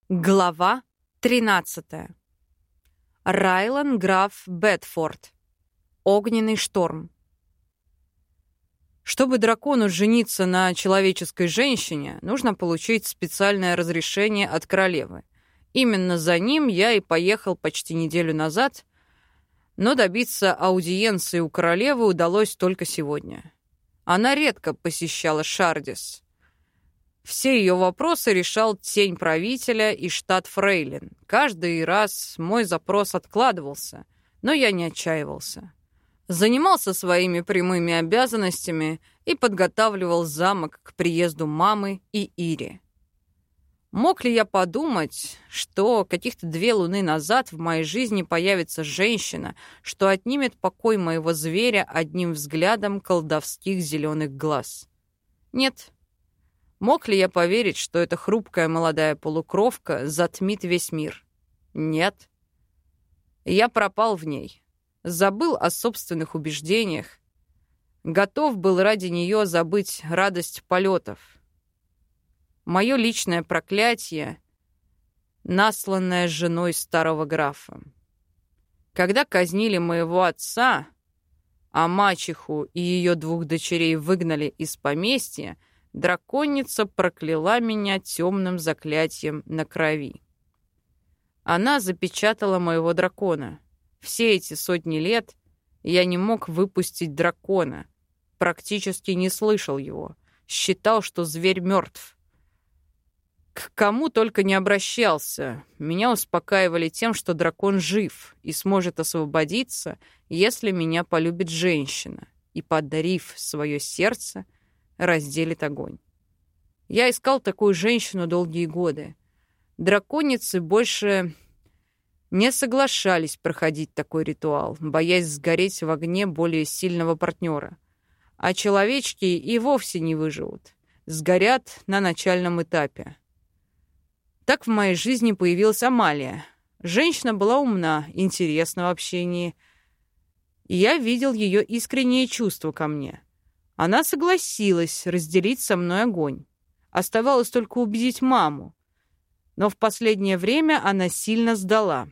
Глава 13. Райлан граф Бетфорд. Огненный шторм. Чтобы дракону жениться на человеческой женщине, нужно получить специальное разрешение от королевы. Именно за ним я и поехал почти неделю назад, но добиться аудиенции у королевы удалось только сегодня. Она редко посещала Шардис. Все ее вопросы решал тень правителя и штат фрейлин. Каждый раз мой запрос откладывался, но я не отчаивался. Занимался своими прямыми обязанностями и подготавливал замок к приезду мамы и Ири. Мог ли я подумать, что каких-то 2 луны назад в моей жизни появится женщина, что отнимет покой моего зверя одним взглядом колдовских зеленых глаз? Нет. Мог ли я поверить, что эта хрупкая молодая полукровка затмит весь мир? Нет. Я пропал в ней, забыл о собственных убеждениях, готов был ради нее забыть радость полетов. Мое личное проклятие, насланное женой старого графа. Когда казнили моего отца, а мачеху и ее 2 дочерей выгнали из поместья, драконица прокляла меня темным заклятием на крови. Она запечатала моего дракона. Все эти сотни лет я не мог выпустить дракона, практически не слышал его, считал, что зверь мертв. К кому только не обращался, меня успокаивали тем, что дракон жив и сможет освободиться, если меня полюбит женщина и, подарив свое сердце, разделит огонь. Я искал такую женщину долгие годы. Драконицы больше не соглашались проходить такой ритуал, боясь сгореть в огне более сильного партнера. А человечки и вовсе не выживут, сгорят на начальном этапе. Так в моей жизни появилась Амалия. Женщина была умна, интересна в общении, и я видел ее искренние чувства ко мне. Она согласилась разделить со мной огонь. Оставалось только убедить маму. Но в последнее время она сильно сдала.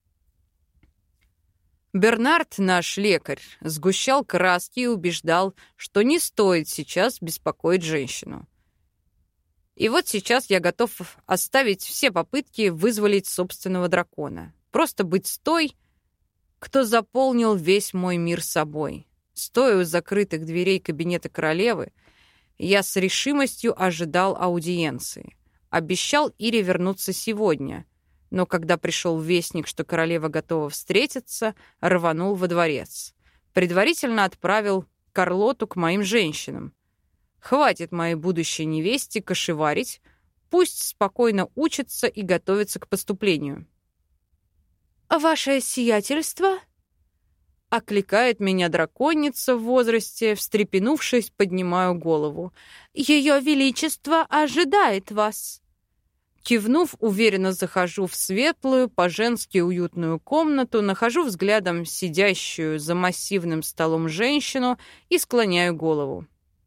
Бернард, наш лекарь, сгущал краски и убеждал, что не стоит сейчас беспокоить женщину. И вот сейчас я готов оставить все попытки вызволить собственного дракона. Просто быть с той, кто заполнил весь мой мир собой. Стоя у закрытых дверей кабинета королевы, я с решимостью ожидал аудиенции. Обещал Ире вернуться сегодня, но когда пришел вестник, что королева готова встретиться, рванул во дворец. Предварительно отправил Карлоту к моим женщинам. Хватит моей будущей невесте кошеварить, пусть спокойно учится и готовится к поступлению. «Ваше сиятельство?» Окликает меня драконица в возрасте, встрепенувшись, поднимаю голову. «Ее Величество ожидает вас!» Кивнув, уверенно захожу в светлую, по-женски уютную комнату, нахожу взглядом сидящую за массивным столом женщину и склоняю голову.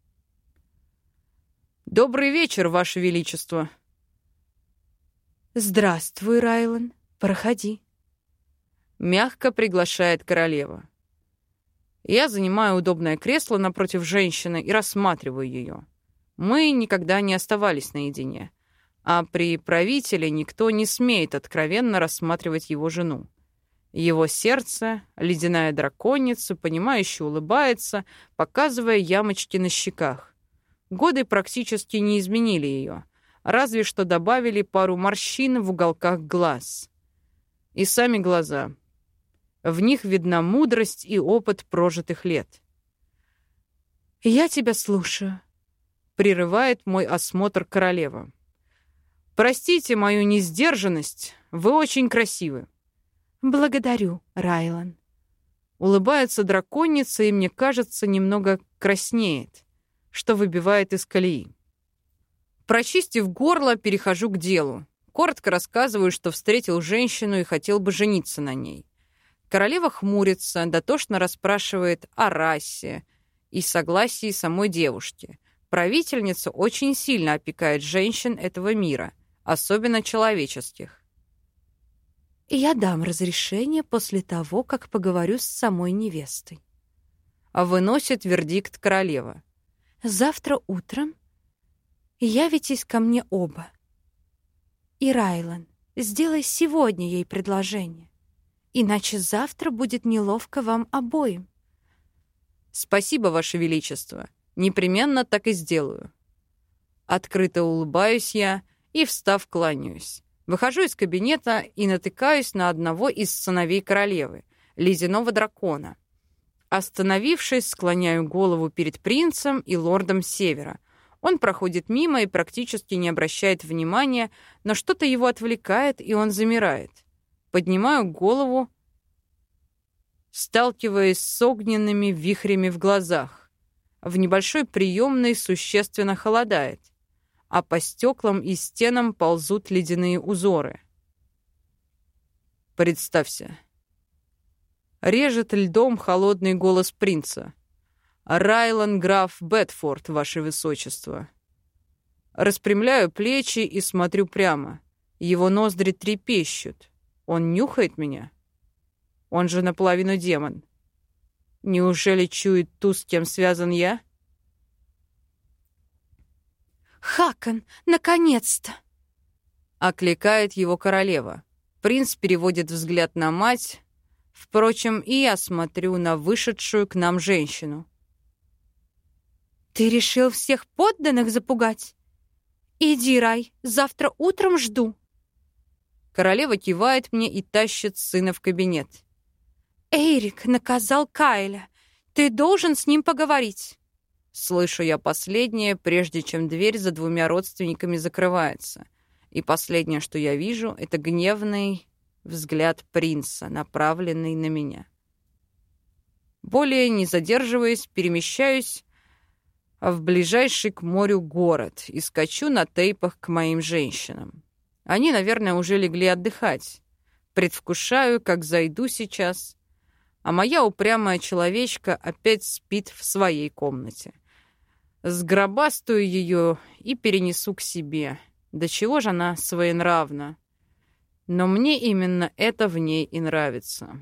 «Добрый вечер, Ваше Величество!» «Здравствуй, Райлан. Проходи», — мягко приглашает королева. Я занимаю удобное кресло напротив женщины и рассматриваю ее. Мы никогда не оставались наедине, а при правителе никто не смеет откровенно рассматривать его жену. Его сердце, ледяная драконица, понимающе улыбается, показывая ямочки на щеках. Годы практически не изменили ее, разве что добавили пару морщин в уголках глаз. И сами глаза. В них видна мудрость и опыт прожитых лет. «Я тебя слушаю», — прерывает мой осмотр королева. «Простите мою несдержанность, вы очень красивы». «Благодарю, Райлан». Улыбается драконица и, мне кажется, немного краснеет, что выбивает из колеи. Прочистив горло, перехожу к делу. Коротко рассказываю, что встретил женщину и хотел бы жениться на ней. Королева хмурится, дотошно расспрашивает о расе и согласии самой девушки. Правительница очень сильно опекает женщин этого мира, особенно человеческих. Я дам разрешение после того, как поговорю с самой невестой. Выносит вердикт королева. Завтра утром явитесь ко мне оба. И, Райлан, сделай сегодня ей предложение, иначе завтра будет неловко вам обоим. Спасибо, Ваше Величество. Непременно так и сделаю. Открыто улыбаюсь я и, встав, кланяюсь. Выхожу из кабинета и натыкаюсь на одного из сыновей королевы, ледяного дракона. Остановившись, склоняю голову перед принцем и лордом Севера. Он проходит мимо и практически не обращает внимания, но что-то его отвлекает, и он замирает. Поднимаю голову, сталкиваясь с огненными вихрями в глазах. В небольшой приемной существенно холодает, а по стеклам и стенам ползут ледяные узоры. Представься. Режет льдом холодный голос принца. «Райлан граф Бетфорд, ваше высочество». Распрямляю плечи и смотрю прямо. Его ноздри трепещут. Он нюхает меня? Он же наполовину демон. Неужели чует ту, с кем связан я? «Хакон, наконец-то!» Окликает его королева. Принц переводит взгляд на мать. Впрочем, и я смотрю на вышедшую к нам женщину. «Ты решил всех подданных запугать? Иди, Рай, завтра утром жду». Королева кивает мне и тащит сына в кабинет. «Эйрик наказал Кайля. Ты должен с ним поговорить». Слышу я последнее, прежде чем дверь за двумя родственниками закрывается. И последнее, что я вижу, это гневный взгляд принца, направленный на меня. Более не задерживаясь, перемещаюсь в ближайший к морю город и скачу на тейпах к моим женщинам. Они, наверное, уже легли отдыхать. Предвкушаю, как зайду сейчас, а моя упрямая человечка опять спит в своей комнате. Сгробастаю ее и перенесу к себе. До чего же она своенравна. Но мне именно это в ней и нравится.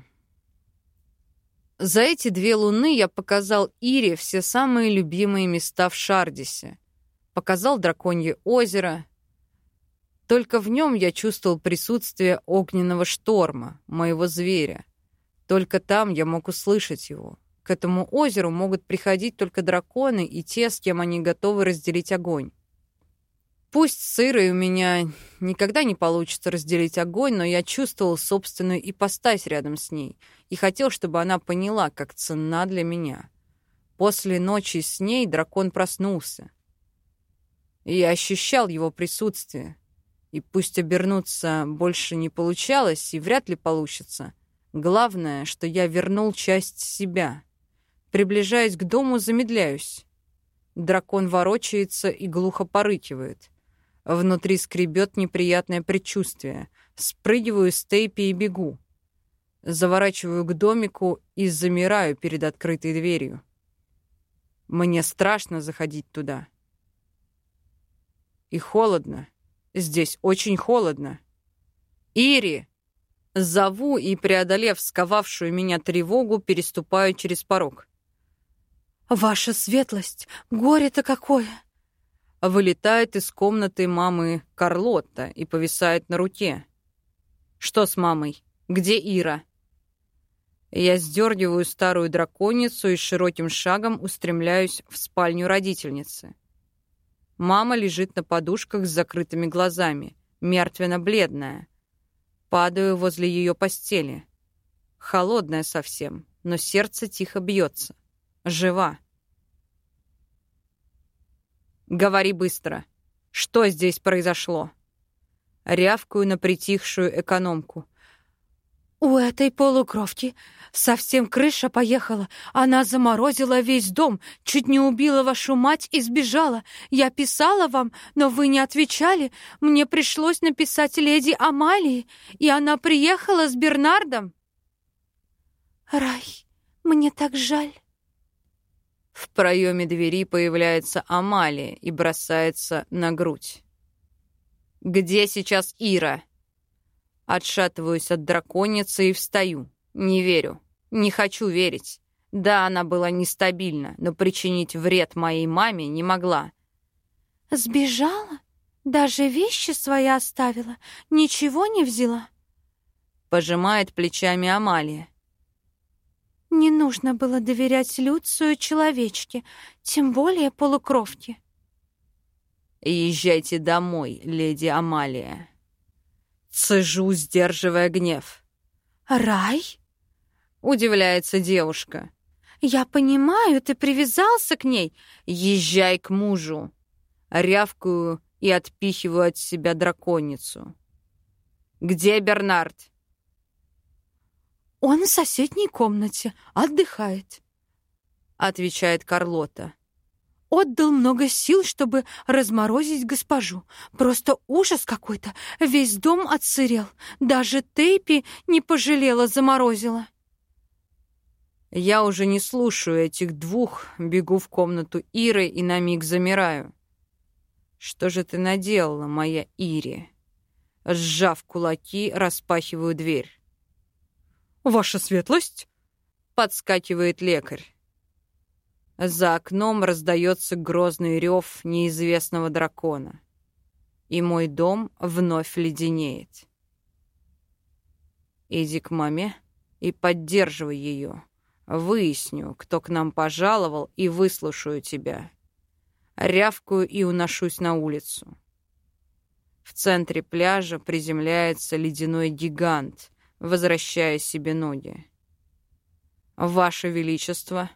За эти 2 луны я показал Ире все самые любимые места в Шардисе. Показал Драконье озеро. Только в нем я чувствовал присутствие огненного шторма, моего зверя. Только там я мог услышать его. К этому озеру могут приходить только драконы и те, с кем они готовы разделить огонь. Пусть с Ирой у меня никогда не получится разделить огонь, но я чувствовал собственную ипостась рядом с ней и хотел, чтобы она поняла, как ценна для меня. После ночи с ней дракон проснулся. И я ощущал его присутствие. И пусть обернуться больше не получалось и вряд ли получится, главное, что я вернул часть себя. Приближаясь к дому, замедляюсь. Дракон ворочается и глухо порыкивает. Внутри скребет неприятное предчувствие. Спрыгиваю с тейпи и бегу. Заворачиваю к домику и замираю перед открытой дверью. Мне страшно заходить туда. И холодно. Здесь очень холодно. «Ири!» Зову и, преодолев сковавшую меня тревогу, переступаю через порог. «Ваша светлость, горе-то какое!» Вылетает из комнаты мамы Карлотта и повисает на руке. «Что с мамой? Где Ира?» Я сдергиваю старую драконицу и широким шагом устремляюсь в спальню родительницы. Мама лежит на подушках с закрытыми глазами, мертвенно-бледная. Падаю возле ее постели. Холодная совсем, но сердце тихо бьется. Жива. «Говори быстро. Что здесь произошло?» Рявкаю на притихшую экономку. «У этой полукровки совсем крыша поехала. Она заморозила весь дом, чуть не убила вашу мать и сбежала. Я писала вам, но вы не отвечали. Мне пришлось написать леди Амалии, и она приехала с Бернардом». «Рай, мне так жаль». В проеме двери появляется Амалия и бросается на грудь. Где сейчас Ира? Отшатываюсь от драконицы и встаю. Не верю. Не хочу верить. Да, она была нестабильна, но причинить вред моей маме не могла. Сбежала? Даже вещи свои оставила? Ничего не взяла? Пожимает плечами Амалия. Не нужно было доверять Люцию человечке, тем более полукровке. Езжайте домой, леди Амалия. Цежу, сдерживая гнев. Рай? Удивляется девушка. Я понимаю, ты привязался к ней. Езжай к мужу. Рявкаю и отпихиваю от себя драконицу. Где Бернард? Он в соседней комнате, отдыхает, Отвечает Карлота. Отдал много сил, чтобы разморозить госпожу. Просто ужас какой-то. Весь дом отсырел. Даже Тейпи не пожалела, заморозила. Я уже не слушаю этих двух, бегу в комнату Иры и на миг замираю. Что же ты наделала, моя Ири? Сжав кулаки, распахиваю дверь. «Ваша светлость?» — подскакивает лекарь. За окном раздается грозный рев неизвестного дракона, и мой дом вновь леденеет. Иди к маме и поддерживай ее. Выясню, кто к нам пожаловал, и выслушаю тебя. Рявкаю и уношусь на улицу. В центре пляжа приземляется ледяной гигант, возвращая себе ноги. «Ваше Величество!»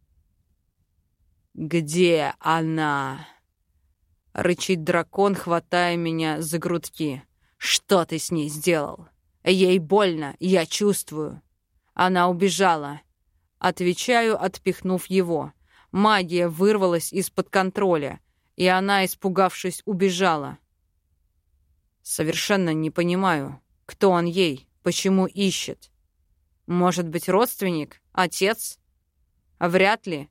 «Где она?» — рычит дракон, хватая меня за грудки. «Что ты с ней сделал? Ей больно, я чувствую». «Она убежала». Отвечаю, отпихнув его. Магия вырвалась из-под контроля, и она, испугавшись, убежала. Совершенно не понимаю, кто он ей, почему ищет. Может быть, родственник? Отец? Вряд ли.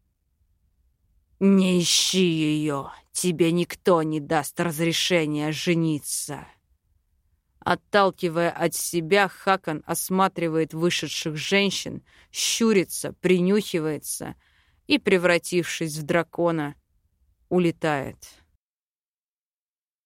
«Не ищи ее, тебе никто не даст разрешения жениться». Отталкивая от себя, Хакон осматривает вышедших женщин, щурится, принюхивается и, превратившись в дракона, улетает.